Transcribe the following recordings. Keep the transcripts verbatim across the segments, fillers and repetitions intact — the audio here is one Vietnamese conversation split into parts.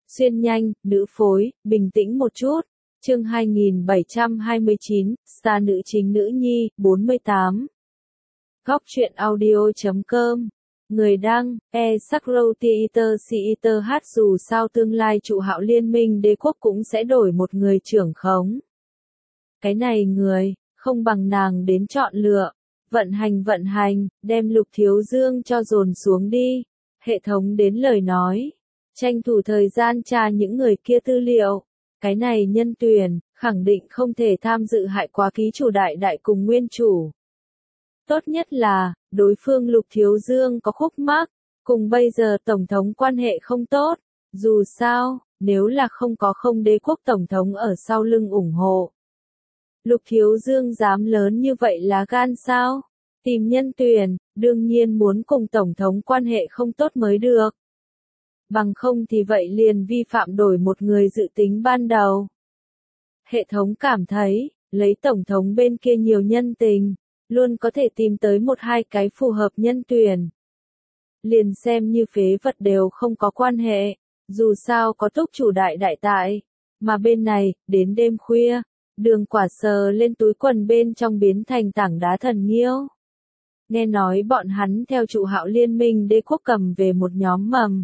Xuyên nhanh, nữ phối, bình tĩnh một chút. Chương hai nghìn bảy trăm hai mươi chín, star nữ chính nữ nhi, bốn mươi tám. Góc truyện audio chấm com. Người đăng, e Sakro Theater Theater hát dù sao tương lai trụ hạo liên minh đế quốc cũng sẽ đổi một người trưởng khống. Cái này người, không bằng nàng đến chọn lựa. Vận hành vận hành, đem Lục Thiếu Dương cho dồn xuống đi. Hệ thống đến lời nói. Tranh thủ thời gian tra những người kia tư liệu. Cái này nhân tuyển, khẳng định không thể tham dự hại quá ký chủ đại đại cùng nguyên chủ. Tốt nhất là, đối phương Lục Thiếu Dương có khúc mắc, cùng bây giờ Tổng thống quan hệ không tốt. Dù sao, nếu là không có không đế quốc Tổng thống ở sau lưng ủng hộ. Lục Thiếu Dương dám lớn như vậy là gan sao? Tìm nhân tuyển, đương nhiên muốn cùng Tổng thống quan hệ không tốt mới được. Bằng không thì vậy liền vi phạm đổi một người dự tính ban đầu. Hệ thống cảm thấy, lấy Tổng thống bên kia nhiều nhân tình, luôn có thể tìm tới một hai cái phù hợp nhân tuyển. Liền xem như phế vật đều không có quan hệ, dù sao có túc chủ đại đại tại. Mà bên này, đến đêm khuya, Đường Quả sờ lên túi quần bên trong biến thành tảng đá thần nghiêu. Nghe nói bọn hắn theo trụ hạo liên minh đế quốc cầm về một nhóm mầm.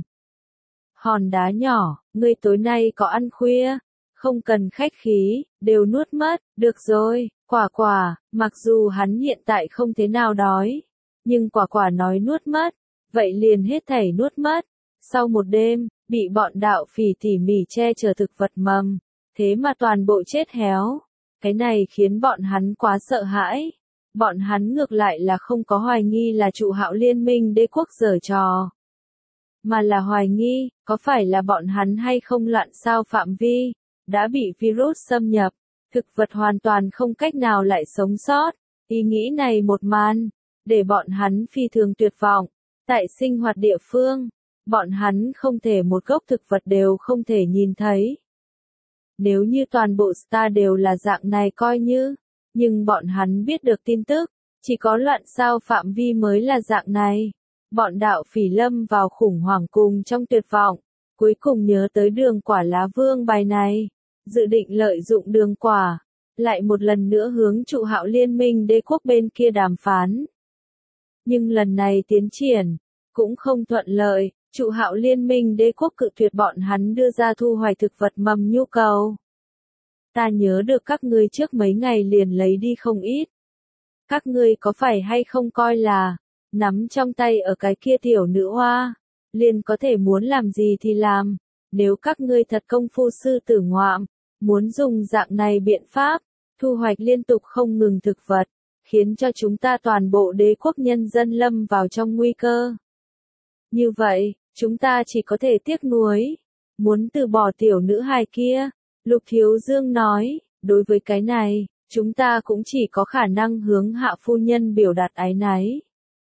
Hòn đá nhỏ, ngươi tối nay có ăn khuya, không cần khách khí, đều nuốt mất, được rồi, Quả Quả, mặc dù hắn hiện tại không thế nào đói, nhưng Quả Quả nói nuốt mất, vậy liền hết thảy nuốt mất. Sau một đêm, bị bọn đạo phỉ tỉ mỉ che chở thực vật mầm, thế mà toàn bộ chết héo. Cái này khiến bọn hắn quá sợ hãi. Bọn hắn ngược lại là không có hoài nghi là trụ hạo liên minh đế quốc giở trò. Mà là hoài nghi, có phải là bọn hắn hay không loạn sao phạm vi, đã bị virus xâm nhập, thực vật hoàn toàn không cách nào lại sống sót. Ý nghĩ này một màn, để bọn hắn phi thường tuyệt vọng. Tại sinh hoạt địa phương, bọn hắn không thể một gốc thực vật đều không thể nhìn thấy. Nếu như toàn bộ star đều là dạng này coi như, nhưng bọn hắn biết được tin tức, chỉ có loạn sao phạm vi mới là dạng này. Bọn đạo phỉ lâm vào khủng hoảng cùng trong tuyệt vọng, cuối cùng nhớ tới Đường Quả lá vương bài này, dự định lợi dụng Đường Quả, lại một lần nữa hướng trụ hạo liên minh đế quốc bên kia đàm phán. Nhưng lần này tiến triển, cũng không thuận lợi, trụ hạo liên minh đế quốc cự tuyệt bọn hắn đưa ra thu hoạch thực vật mầm nhu cầu. Ta nhớ được các ngươi trước mấy ngày liền lấy đi không ít. Các ngươi có phải hay không coi là, nắm trong tay ở cái kia tiểu nữ hoa, liền có thể muốn làm gì thì làm. Nếu các ngươi thật công phu sư tử ngoạm, muốn dùng dạng này biện pháp, thu hoạch liên tục không ngừng thực vật, khiến cho chúng ta toàn bộ đế quốc nhân dân lâm vào trong nguy cơ. Như vậy, chúng ta chỉ có thể tiếc nuối, muốn từ bỏ tiểu nữ hài kia. Lục Thiếu Dương nói, đối với cái này, chúng ta cũng chỉ có khả năng hướng hạ phu nhân biểu đạt áy náy.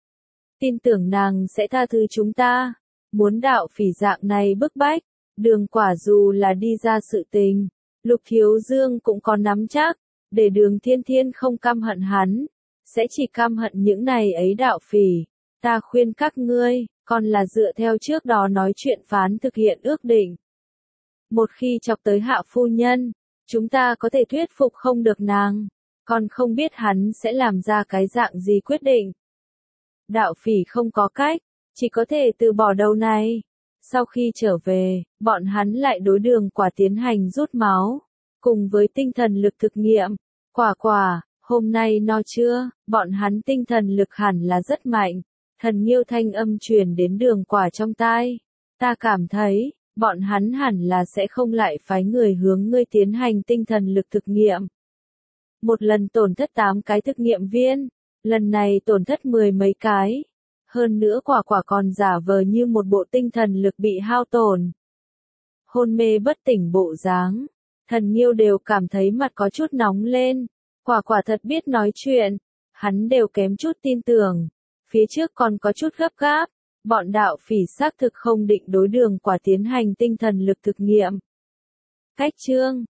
Tin tưởng nàng sẽ tha thứ chúng ta. Muốn đạo phỉ dạng này bức bách, Đường Quả dù là đi ra sự tình, Lục Thiếu Dương cũng có nắm chắc, để Đường Thiên Thiên không căm hận hắn, sẽ chỉ căm hận những này ấy đạo phỉ. Ta khuyên các ngươi, còn là dựa theo trước đó nói chuyện phán thực hiện ước định. Một khi chọc tới hạ phu nhân, chúng ta có thể thuyết phục không được nàng, còn không biết hắn sẽ làm ra cái dạng gì quyết định. Đạo phỉ không có cách, chỉ có thể từ bỏ đầu này. Sau khi trở về, bọn hắn lại đối Đường Quả tiến hành rút máu, cùng với tinh thần lực thực nghiệm. Quả Quả, hôm nay no chưa, bọn hắn tinh thần lực hẳn là rất mạnh. Thần nghiêu thanh âm truyền đến Đường Quả trong tai. Ta cảm thấy, bọn hắn hẳn là sẽ không lại phái người hướng ngươi tiến hành tinh thần lực thực nghiệm. Một lần tổn thất tám cái thực nghiệm viên, lần này tổn thất mười mấy cái. Hơn nữa Quả Quả còn giả vờ như một bộ tinh thần lực bị hao tổn. Hôn mê bất tỉnh bộ dáng, Thần nghiêu đều cảm thấy mặt có chút nóng lên. Quả Quả thật biết nói chuyện, hắn đều kém chút tin tưởng. Phía trước còn có chút gấp gáp, bọn đạo phỉ xác thực không định đối Đường Quả tiến hành tinh thần lực thực nghiệm. Cách chương